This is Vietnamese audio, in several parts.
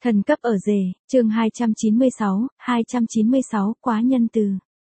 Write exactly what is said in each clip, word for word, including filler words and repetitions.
Thần cấp ở rể, chương hai trăm chín mươi sáu, hai trăm chín mươi sáu, quá nhân từ.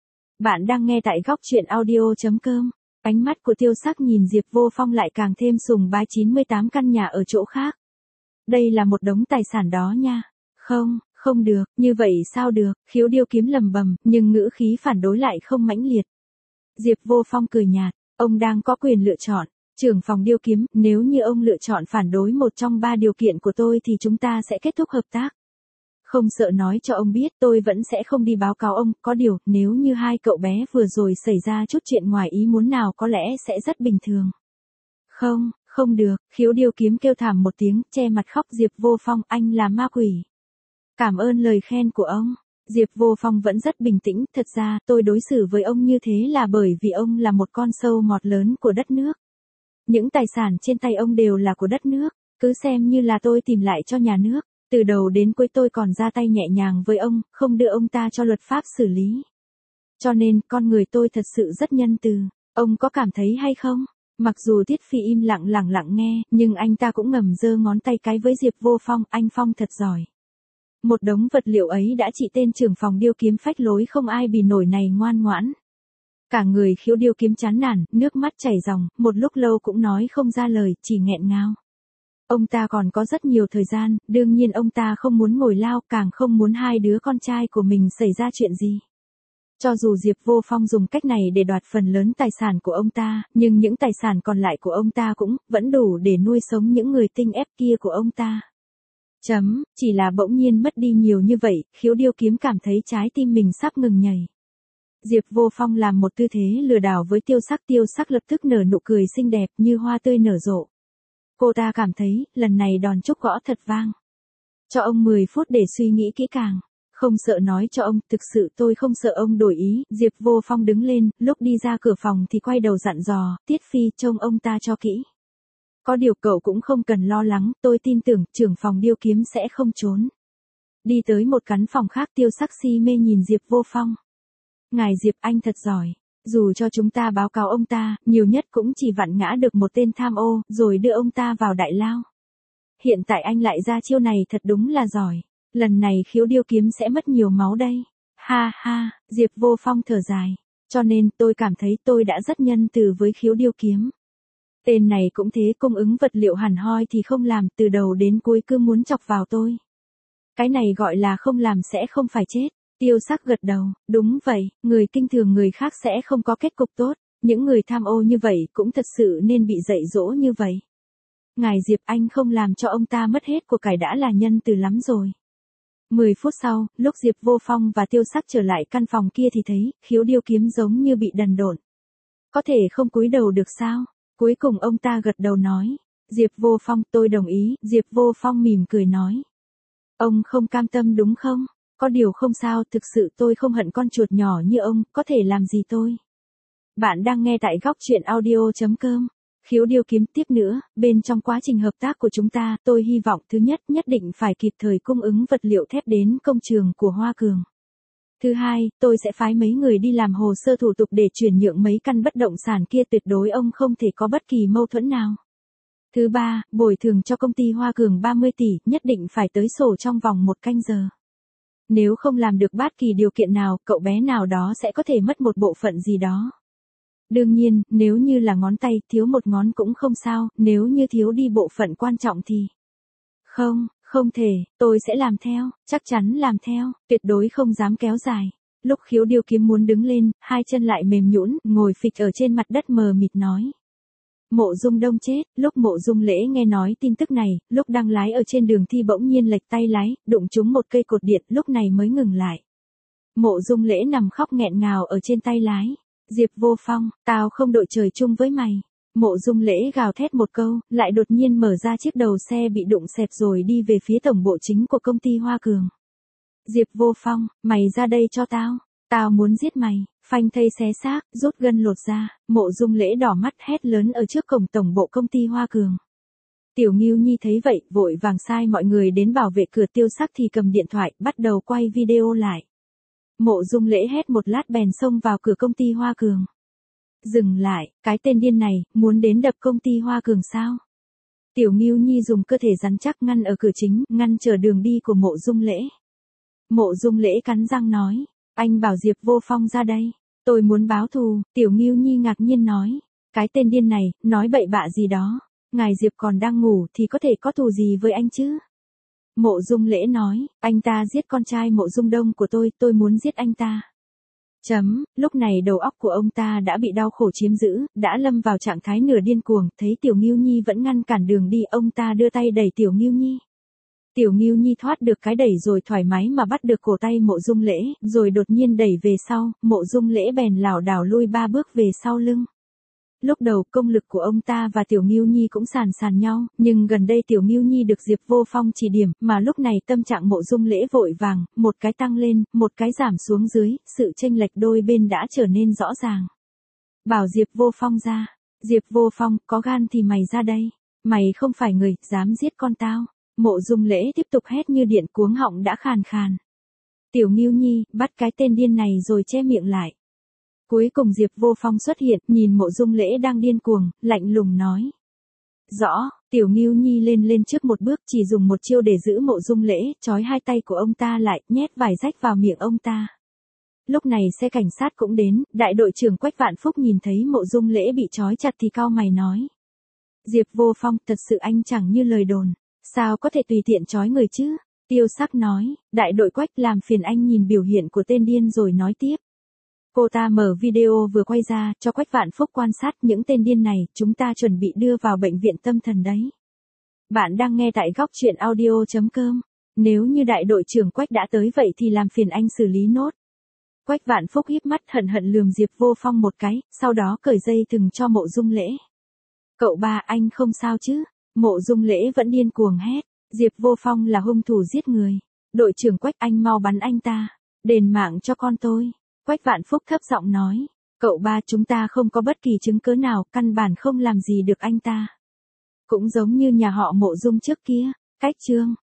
Bạn đang nghe tại góc truyện audio.com. Ánh mắt của Tiêu Sắc nhìn Diệp Vô Phong lại càng thêm sùng bái chín mươi tám căn nhà ở chỗ khác. Đây là một đống tài sản đó nha. Không, không được, như vậy sao được, Khiếu Điêu Kiếm lầm bầm, nhưng ngữ khí phản đối lại không mãnh liệt. Diệp Vô Phong cười nhạt, ông đang có quyền lựa chọn. Trưởng phòng Điêu Kiếm, nếu như ông lựa chọn phản đối một trong ba điều kiện của tôi thì chúng ta sẽ kết thúc hợp tác. Không sợ nói cho ông biết, tôi vẫn sẽ không đi báo cáo ông, có điều, nếu như hai cậu bé vừa rồi xảy ra chút chuyện ngoài ý muốn nào có lẽ sẽ rất bình thường. Không, không được, Khiếu Điêu Kiếm kêu thảm một tiếng, che mặt khóc. Diệp Vô Phong, anh là ma quỷ. Cảm ơn lời khen của ông. Diệp Vô Phong vẫn rất bình tĩnh, thật ra, tôi đối xử với ông như thế là bởi vì ông là một con sâu mọt lớn của đất nước. Những tài sản trên tay ông đều là của đất nước, cứ xem như là tôi tìm lại cho nhà nước, từ đầu đến cuối tôi còn ra tay nhẹ nhàng với ông, không đưa ông ta cho luật pháp xử lý. Cho nên, con người tôi thật sự rất nhân từ, ông có cảm thấy hay không? Mặc dù Tiết Phi im lặng lặng lặng nghe, nhưng anh ta cũng ngầm giơ ngón tay cái với Diệp Vô Phong, anh Phong thật giỏi. Một đống vật liệu ấy đã trị tên trưởng phòng Điêu Kiếm phách lối không ai bì nổi này ngoan ngoãn. Cả người Khiếu Điêu Kiếm chán nản, nước mắt chảy ròng, một lúc lâu cũng nói không ra lời, chỉ nghẹn ngào. Ông ta còn có rất nhiều thời gian, đương nhiên ông ta không muốn ngồi lao, càng không muốn hai đứa con trai của mình xảy ra chuyện gì. Cho dù Diệp Vô Phong dùng cách này để đoạt phần lớn tài sản của ông ta, nhưng những tài sản còn lại của ông ta cũng vẫn đủ để nuôi sống những người tinh ép kia của ông ta. Chấm, chỉ là bỗng nhiên mất đi nhiều như vậy, Khiếu Điêu Kiếm cảm thấy trái tim mình sắp ngừng nhảy. Diệp Vô Phong làm một tư thế lừa đảo với Tiêu Sắc, Tiêu Sắc lập tức nở nụ cười xinh đẹp như hoa tươi nở rộ. Cô ta cảm thấy, lần này đòn trúc gõ thật vang. Cho ông mười phút để suy nghĩ kỹ càng. Không sợ nói cho ông, thực sự tôi không sợ ông đổi ý. Diệp Vô Phong đứng lên, lúc đi ra cửa phòng thì quay đầu dặn dò, Tiết Phi trông ông ta cho kỹ. Có điều cậu cũng không cần lo lắng, tôi tin tưởng trưởng phòng Điêu Kiếm sẽ không trốn. Đi tới một căn phòng khác, Tiêu Sắc si mê nhìn Diệp Vô Phong. Ngài Diệp anh thật giỏi, dù cho chúng ta báo cáo ông ta, nhiều nhất cũng chỉ vặn ngã được một tên tham ô, rồi đưa ông ta vào đại lao. Hiện tại anh lại ra chiêu này thật đúng là giỏi, lần này Khiếu Điêu Kiếm sẽ mất nhiều máu đây. Ha ha, Diệp Vô Phong thở dài, cho nên tôi cảm thấy tôi đã rất nhân từ với Khiếu Điêu Kiếm. Tên này cũng thế, cung ứng vật liệu hẳn hoi thì không làm, từ đầu đến cuối cứ muốn chọc vào tôi. Cái này gọi là không làm sẽ không phải chết. Tiêu Sắc gật đầu, đúng vậy, người kinh thường người khác sẽ không có kết cục tốt, những người tham ô như vậy cũng thật sự nên bị dạy dỗ như vậy. Ngài Diệp anh không làm cho ông ta mất hết của cải đã là nhân từ lắm rồi. Mười phút sau, lúc Diệp Vô Phong và Tiêu Sắc trở lại căn phòng kia thì thấy, Khiếu Điêu Kiếm giống như bị đần độn. Có thể không cúi đầu được sao? Cuối cùng ông ta gật đầu nói, Diệp Vô Phong tôi đồng ý, Diệp Vô Phong mỉm cười nói. Ông không cam tâm đúng không? Có điều không sao, thực sự tôi không hận con chuột nhỏ như ông, có thể làm gì tôi. Bạn đang nghe tại góc truyện audio.com. Khiếu Điêu Kiếm tiếp nữa, bên trong quá trình hợp tác của chúng ta, tôi hy vọng thứ nhất nhất định phải kịp thời cung ứng vật liệu thép đến công trường của Hoa Cường. Thứ hai, tôi sẽ phái mấy người đi làm hồ sơ thủ tục để chuyển nhượng mấy căn bất động sản kia, tuyệt đối ông không thể có bất kỳ mâu thuẫn nào. Thứ ba, bồi thường cho công ty Hoa Cường ba mươi tỷ, nhất định phải tới sổ trong vòng một canh giờ. Nếu không làm được bất kỳ điều kiện nào, cậu bé nào đó sẽ có thể mất một bộ phận gì đó. Đương nhiên, nếu như là ngón tay, thiếu một ngón cũng không sao, nếu như thiếu đi bộ phận quan trọng thì... Không, không thể, tôi sẽ làm theo, chắc chắn làm theo, tuyệt đối không dám kéo dài. Lúc Khiếu Điêu Kiếm muốn đứng lên, hai chân lại mềm nhũn, ngồi phịch ở trên mặt đất mờ mịt nói. Mộ Dung Đông chết, lúc Mộ Dung Lễ nghe nói tin tức này, lúc đang lái ở trên đường thi bỗng nhiên lệch tay lái, đụng trúng một cây cột điện, lúc này mới ngừng lại. Mộ Dung Lễ nằm khóc nghẹn ngào ở trên tay lái. Diệp Vô Phong, tao không đội trời chung với mày. Mộ Dung Lễ gào thét một câu, lại đột nhiên mở ra chiếc đầu xe bị đụng xẹp rồi đi về phía tổng bộ chính của công ty Hoa Cường. Diệp Vô Phong, mày ra đây cho tao. Tao muốn giết mày, phanh thây xé xác, rút gân lột ra, Mộ Dung Lễ đỏ mắt hét lớn ở trước cổng tổng bộ công ty Hoa Cường. Tiểu Ngưu Nhi thấy vậy, vội vàng sai mọi người đến bảo vệ cửa. Tiêu Sắc thì cầm điện thoại, bắt đầu quay video lại. Mộ Dung Lễ hét một lát bèn xông vào cửa công ty Hoa Cường. Dừng lại, cái tên điên này, muốn đến đập công ty Hoa Cường sao? Tiểu Ngưu Nhi dùng cơ thể rắn chắc ngăn ở cửa chính, ngăn trở đường đi của Mộ Dung Lễ. Mộ Dung Lễ cắn răng nói, anh bảo Diệp Vô Phong ra đây. Tôi muốn báo thù. Tiểu Ngưu Nhi ngạc nhiên nói, cái tên điên này, nói bậy bạ gì đó. Ngài Diệp còn đang ngủ thì có thể có thù gì với anh chứ? Mộ Dung Lễ nói, anh ta giết con trai Mộ Dung Đông của tôi, tôi muốn giết anh ta. Chấm, lúc này đầu óc của ông ta đã bị đau khổ chiếm giữ, đã lâm vào trạng thái nửa điên cuồng, thấy Tiểu Ngưu Nhi vẫn ngăn cản đường đi, ông ta đưa tay đẩy Tiểu Ngưu Nhi. Tiểu Ngưu Nhi thoát được cái đẩy rồi thoải mái mà bắt được cổ tay Mộ Dung Lễ, rồi đột nhiên đẩy về sau, Mộ Dung Lễ bèn lảo đảo lui ba bước về sau lưng. Lúc đầu công lực của ông ta và Tiểu Ngưu Nhi cũng sàn sàn nhau, nhưng gần đây Tiểu Ngưu Nhi được Diệp Vô Phong chỉ điểm, mà lúc này tâm trạng Mộ Dung Lễ vội vàng, một cái tăng lên, một cái giảm xuống dưới, sự chênh lệch đôi bên đã trở nên rõ ràng. Bảo Diệp Vô Phong ra. Diệp Vô Phong, có gan thì mày ra đây. Mày không phải người, dám giết con tao. Mộ Dung Lễ tiếp tục hét như điện, cuống họng đã khàn khàn. Tiểu Ngưu Nhi, bắt cái tên điên này rồi che miệng lại. Cuối cùng Diệp Vô Phong xuất hiện, nhìn Mộ Dung Lễ đang điên cuồng, lạnh lùng nói. Rõ, Tiểu Ngưu Nhi lên lên trước một bước, chỉ dùng một chiêu để giữ Mộ Dung Lễ, trói hai tay của ông ta lại, nhét vài rách vào miệng ông ta. Lúc này xe cảnh sát cũng đến, đại đội trưởng Quách Vạn Phúc nhìn thấy Mộ Dung Lễ bị trói chặt thì cau mày nói. Diệp Vô Phong, thật sự anh chẳng như lời đồn, sao có thể tùy tiện trói người chứ? Tiêu Sắc nói, đại đội Quách làm phiền anh nhìn biểu hiện của tên điên rồi nói tiếp. Cô ta mở video vừa quay ra, cho Quách Vạn Phúc quan sát những tên điên này, chúng ta chuẩn bị đưa vào bệnh viện tâm thần đấy. Bạn đang nghe tại góc truyện audio chấm com. Nếu như đại đội trưởng Quách đã tới vậy thì làm phiền anh xử lý nốt. Quách Vạn Phúc híp mắt hận hận lườm Diệp Vô Phong một cái, sau đó cởi dây thừng cho Mộ Dung Lễ. Cậu ba, anh không sao chứ? Mộ Dung Lễ vẫn điên cuồng hét. Diệp Vô Phong là hung thủ giết người. Đội trưởng Quách, anh mau bắn anh ta. Đền mạng cho con tôi. Quách Vạn Phúc thấp giọng nói. Cậu ba, chúng ta không có bất kỳ chứng cứ nào, căn bản không làm gì được anh ta. Cũng giống như nhà họ Mộ Dung trước kia. Cách chương.